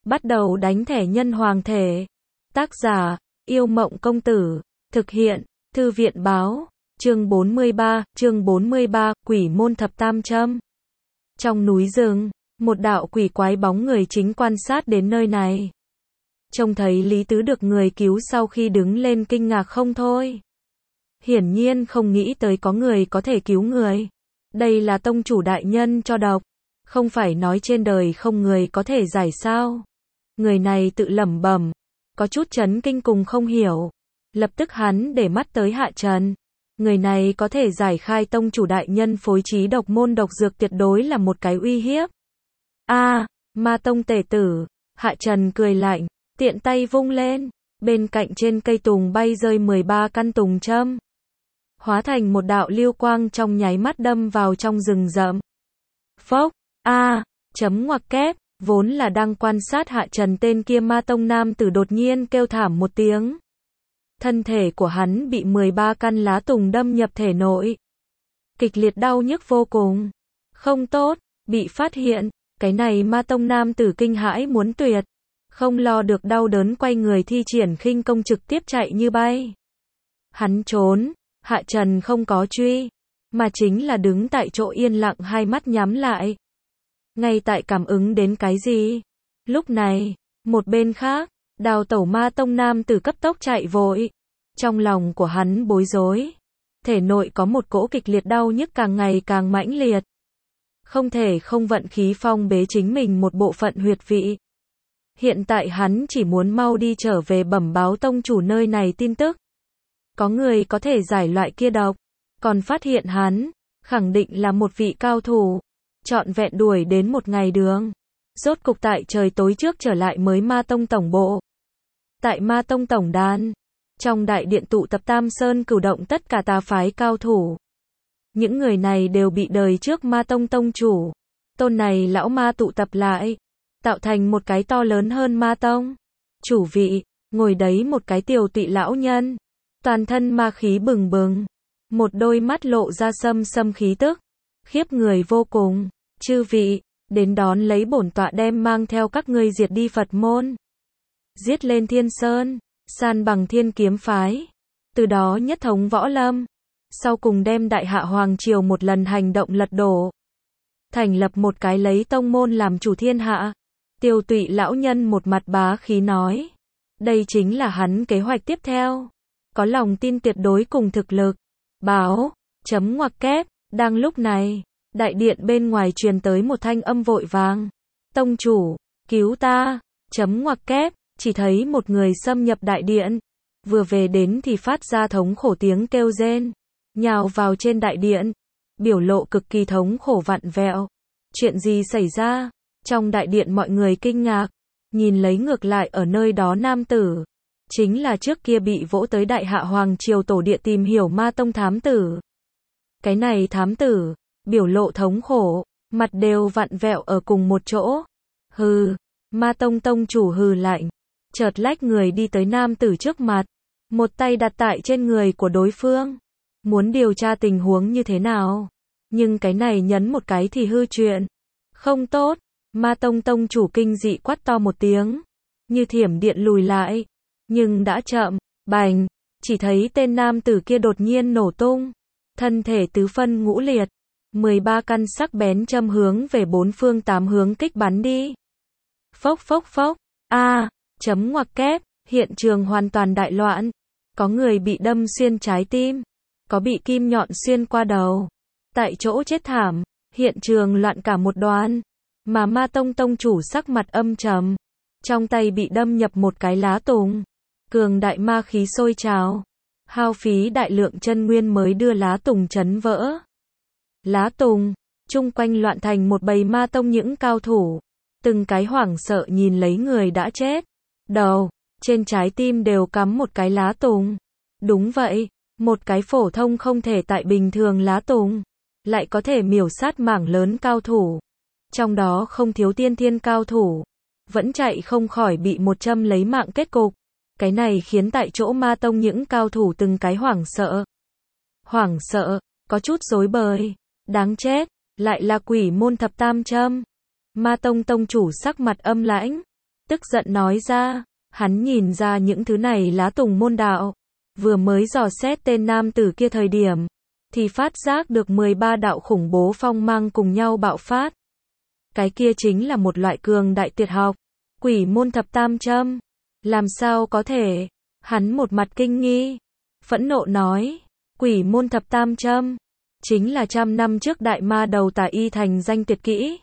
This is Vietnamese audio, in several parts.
Bắt đầu đánh thẻ nhân hoàng thể. Tác giả, Yêu Mộng Công Tử. Thực hiện, Thư viện Báo. Chương 43, Quỷ môn thập tam châm. Trong núi rừng, một đạo quỷ quái bóng người chính quan sát đến nơi này. Trông thấy Lý Tứ được người cứu sau khi đứng lên kinh ngạc không thôi. Hiển nhiên không nghĩ tới có người có thể cứu người. Đây là tông chủ đại nhân cho độc. Không phải nói trên đời không người có thể giải sao. Người này tự lẩm bẩm, có chút chấn kinh cùng không hiểu. Lập tức hắn để mắt tới Hạ Trần. Người này có thể giải khai tông chủ đại nhân phối trí độc môn độc dược tuyệt đối là một cái uy hiếp. Ma tông tể tử. Hạ Trần cười lạnh, tiện tay vung lên. Bên cạnh trên cây tùng bay rơi 13 căn tùng châm. Hóa thành một đạo lưu quang trong nháy mắt đâm vào trong rừng rậm. Phốc, ngoặc kép, vốn là đang quan sát Hạ Trần tên kia ma tông nam tử đột nhiên kêu thảm một tiếng. Thân thể của hắn bị 13 căn lá tùng đâm nhập thể nội. Kịch liệt đau nhức vô cùng. Không tốt, bị phát hiện, cái này ma tông nam tử kinh hãi muốn tuyệt. Không lo được đau đớn quay người thi triển khinh công trực tiếp chạy như bay. Hắn trốn, Hạ Trần không có truy, mà chính là đứng tại chỗ yên lặng hai mắt nhắm lại. Ngay tại cảm ứng đến cái gì? Lúc này, một bên khác, Đào Tẩu ma tông nam tử cấp tốc chạy vội. Trong lòng của hắn bối rối. Thể nội có một cỗ kịch liệt đau nhức càng ngày càng mãnh liệt. Không thể không vận khí phong bế chính mình một bộ phận huyệt vị. Hiện tại hắn chỉ muốn mau đi trở về bẩm báo tông chủ nơi này tin tức. Có người có thể giải loại kia độc. Còn phát hiện hắn, khẳng định là một vị cao thủ. Trọn vẹn đuổi đến một ngày đường. Rốt cục tại trời tối trước trở lại mới ma tông tổng bộ. Tại ma tông tổng đàn. Trong đại điện tụ tập Tam Sơn cửu động tất cả tà phái cao thủ. Những người này đều bị đời trước ma tông tông chủ. Tôn này lão ma tụ tập lại. Tạo thành một cái to lớn hơn ma tông. Chủ vị, ngồi đấy một cái tiều tụy lão nhân. Toàn thân ma khí bừng bừng. Một đôi mắt lộ ra sâm khí tức. Khiếp người vô cùng. Chư vị, đến đón lấy bổn tọa đem mang theo các ngươi diệt đi Phật môn. Giết lên Thiên Sơn, san bằng Thiên Kiếm phái. Từ đó nhất thống võ lâm. Sau cùng đem Đại Hạ Hoàng Triều một lần hành động lật đổ. Thành lập một cái lấy tông môn làm chủ thiên hạ. Tiêu tụy lão nhân một mặt bá khí nói. Đây chính là hắn kế hoạch tiếp theo. Có lòng tin tuyệt đối cùng thực lực. Báo, ngoặc kép, đang lúc này, đại điện bên ngoài truyền tới một thanh âm vội vàng. Tông chủ, cứu ta, ngoặc kép, chỉ thấy một người xâm nhập đại điện. Vừa về đến thì phát ra thống khổ tiếng kêu rên. Nhào vào trên đại điện. Biểu lộ cực kỳ thống khổ vặn vẹo. Chuyện gì xảy ra? Trong đại điện mọi người kinh ngạc. Nhìn lấy ngược lại ở nơi đó nam tử. Chính là trước kia bị vỗ tới Đại Hạ Hoàng Triều tổ địa tìm hiểu ma tông thám tử. Cái này thám tử, biểu lộ thống khổ, mặt đều vặn vẹo ở cùng một chỗ. Hừ, ma tông tông chủ hừ lạnh. Chợt lách người đi tới nam tử trước mặt. Một tay đặt tại trên người của đối phương. Muốn điều tra tình huống như thế nào. Nhưng cái này nhấn một cái thì hư chuyện. Không tốt, ma tông tông chủ kinh dị quát to một tiếng. Như thiểm điện lùi lại. Nhưng đã chậm, bành, chỉ thấy tên nam tử kia đột nhiên nổ tung. Thân thể tứ phân ngũ liệt. 13 căn sắc bén châm hướng về bốn phương tám hướng kích bắn đi. Phốc phốc phốc, ngoặc kép, hiện trường hoàn toàn đại loạn. Có người bị đâm xuyên trái tim. Có bị kim nhọn xuyên qua đầu. Tại chỗ chết thảm, hiện trường loạn cả một đoàn. Mà ma tông tông chủ sắc mặt âm trầm. Trong tay bị đâm nhập một cái lá tùng. Cường đại ma khí sôi trào. Hao phí đại lượng chân nguyên mới đưa lá tùng chấn vỡ. Lá tùng, chung quanh loạn thành một bầy ma tông những cao thủ. Từng cái hoảng sợ nhìn lấy người đã chết. Đầu, trên trái tim đều cắm một cái lá tùng. Đúng vậy, một cái phổ thông không thể tại bình thường lá tùng. Lại có thể miểu sát mảng lớn cao thủ. Trong đó không thiếu tiên thiên cao thủ. Vẫn chạy không khỏi bị một châm lấy mạng kết cục. Cái này khiến tại chỗ ma tông những cao thủ từng cái hoảng sợ. Hoảng sợ, có chút rối bời. Đáng chết, lại là quỷ môn thập tam châm. Ma tông tông chủ sắc mặt âm lãnh. tức giận nói ra, hắn nhìn ra những thứ này lá tùng môn đạo, vừa mới dò xét tên nam tử kia thời điểm, thì phát giác được 13 đạo khủng bố phong mang cùng nhau bạo phát. Cái kia chính là một loại cường đại tuyệt học, quỷ môn thập tam châm. Làm sao có thể? Hắn một mặt kinh nghi, phẫn nộ nói, quỷ môn thập tam châm, chính là 100 năm trước đại ma đầu Tả Y thành danh tuyệt kỹ.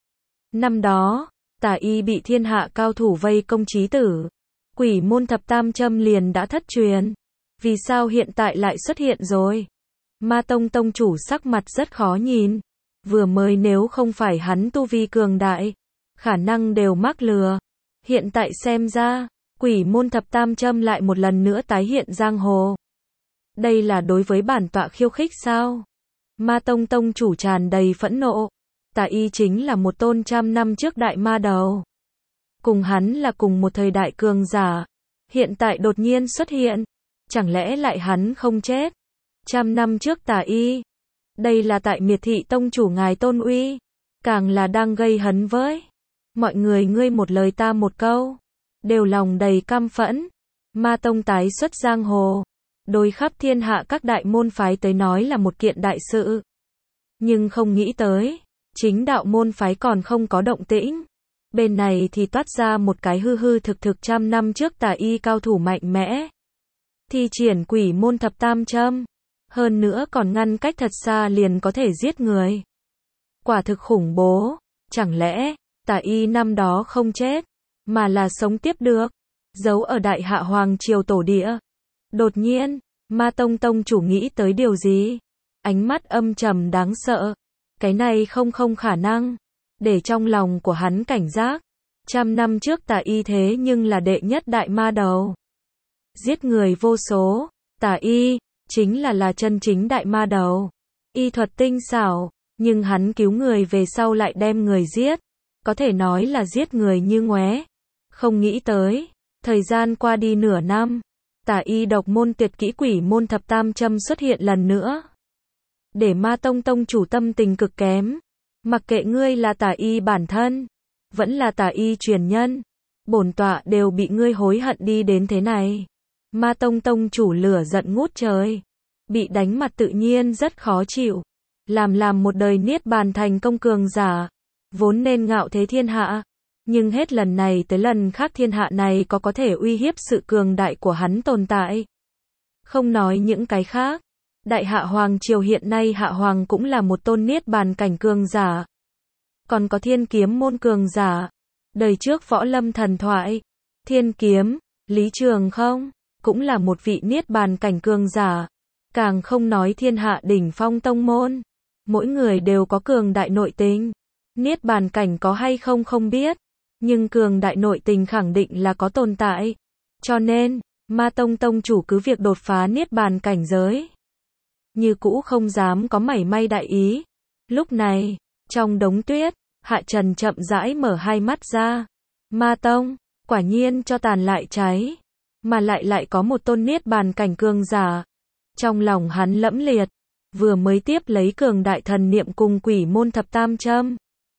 Năm đó, Tả Y bị thiên hạ cao thủ vây công chí tử, quỷ môn thập tam châm liền đã thất truyền. Vì sao hiện tại lại xuất hiện rồi? Ma Tông tông chủ sắc mặt rất khó nhìn. Vừa mới nếu không phải hắn tu vi cường đại, khả năng đều mắc lừa. Hiện tại xem ra, quỷ môn thập tam châm lại một lần nữa tái hiện giang hồ. Đây là đối với bản tọa khiêu khích sao? Ma Tông tông chủ tràn đầy phẫn nộ. Tả Y chính là một tôn 100 năm trước đại ma đầu. Cùng hắn là cùng một thời đại cường giả. Hiện tại đột nhiên xuất hiện. Chẳng lẽ lại hắn không chết? 100 năm trước Tả Y. Đây là tại Miệt Thị tông chủ ngài tôn uy. Càng là đang gây hấn với mọi người, ngươi một lời ta một câu, đều lòng đầy căm phẫn. Ma Tông tái xuất giang hồ, đối khắp thiên hạ các đại môn phái tới nói là một kiện đại sự. Nhưng không nghĩ tới, chính đạo môn phái còn không có động tĩnh. Bên này thì toát ra một cái hư hư thực thực 100 năm trước Tả Y cao thủ mạnh mẽ. Thi triển quỷ môn thập tam châm. Hơn nữa còn ngăn cách thật xa liền có thể giết người. Quả thực khủng bố. Chẳng lẽ, Tả Y năm đó không chết, mà là sống tiếp được, giấu ở Đại Hạ Hoàng Triều tổ địa. Đột nhiên, Ma Tông tông chủ nghĩ tới điều gì? Ánh mắt âm trầm đáng sợ. Cái này không khả năng. Để trong lòng của hắn cảnh giác. 100 năm trước Tả Y thế nhưng là đệ nhất đại ma đầu. Giết người vô số. Tả Y chính là chân chính đại ma đầu. Y thuật tinh xảo, nhưng hắn cứu người về sau lại đem người giết. Có thể nói là giết người như ngoé. Không nghĩ tới, thời gian qua đi nửa năm, Tả Y độc môn tuyệt kỹ quỷ môn thập tam châm xuất hiện lần nữa. Để Ma Tông tông chủ tâm tình cực kém. Mặc kệ ngươi là Tả Y bản thân, vẫn là Tả Y truyền nhân, bổn tọa đều bị ngươi hối hận đi đến thế này. Ma Tông tông chủ lửa giận ngút trời, bị đánh mặt tự nhiên rất khó chịu. Làm một đời niết bàn thành công cường giả, vốn nên ngạo thế thiên hạ, nhưng hết lần này tới lần khác thiên hạ này có thể uy hiếp sự cường đại của hắn tồn tại. Không nói những cái khác, Đại Hạ Hoàng Triều hiện nay Hạ Hoàng cũng là một tôn niết bàn cảnh cường giả. Còn có Thiên Kiếm môn cường giả, đời trước võ lâm thần thoại, Thiên Kiếm, Lý Trường không, cũng là một vị niết bàn cảnh cường giả. Càng không nói thiên hạ đỉnh phong tông môn, mỗi người đều có cường đại nội tình. Niết bàn cảnh có hay không không biết, nhưng cường đại nội tình khẳng định là có tồn tại. Cho nên, Ma Tông tông chủ cứ việc đột phá niết bàn cảnh giới, như cũ không dám có mảy may đại ý. Lúc này, trong đống tuyết, Hạ Trần chậm rãi mở hai mắt ra. Ma Tông, quả nhiên cho tàn lại cháy, mà lại có một tôn niết bàn cảnh cường giả. Trong lòng hắn lẫm liệt, vừa mới tiếp lấy cường đại thần niệm cùng quỷ môn thập tam châm,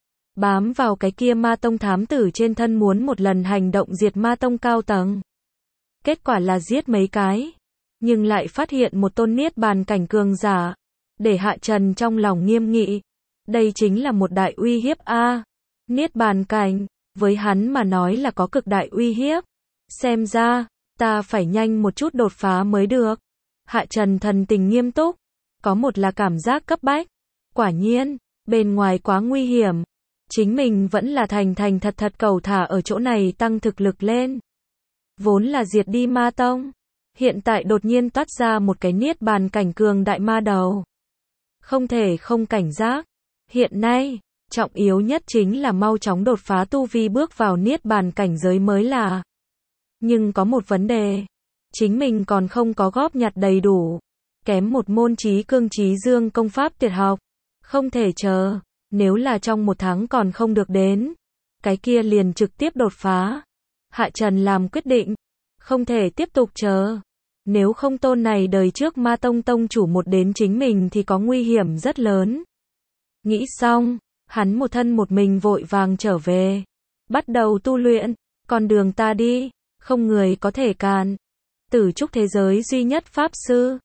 bám vào cái kia Ma Tông thám tử trên thân muốn một lần hành động diệt Ma Tông cao tầng. Kết quả là giết mấy cái, nhưng lại phát hiện một tôn niết bàn cảnh cường giả, để Hạ Trần trong lòng nghiêm nghị. Đây chính là một đại uy hiếp a. Niết bàn cảnh, với hắn mà nói là có cực đại uy hiếp. Xem ra, ta phải nhanh một chút đột phá mới được. Hạ Trần thần tình nghiêm túc, có một là cảm giác cấp bách. Quả nhiên, bên ngoài quá nguy hiểm. Chính mình vẫn là thành thật cầu thả ở chỗ này tăng thực lực lên. Vốn là diệt đi Ma Tông, hiện tại đột nhiên toát ra một cái niết bàn cảnh cường đại ma đầu. Không thể không cảnh giác. Hiện nay, trọng yếu nhất chính là mau chóng đột phá tu vi bước vào niết bàn cảnh giới mới là. Nhưng có một vấn đề, chính mình còn không có góp nhặt đầy đủ, kém một môn trí cương trí dương công pháp tuyệt học, không thể chờ, nếu là trong một tháng còn không được đến, cái kia liền trực tiếp đột phá. Hạ Trần làm quyết định, không thể tiếp tục chờ, nếu không tôn này đời trước Ma Tông tông chủ một đến chính mình thì có nguy hiểm rất lớn. Nghĩ xong, hắn một thân một mình vội vàng trở về, bắt đầu tu luyện. Con đường ta đi, không người có thể cản. Tử trúc thế giới duy nhất pháp sư.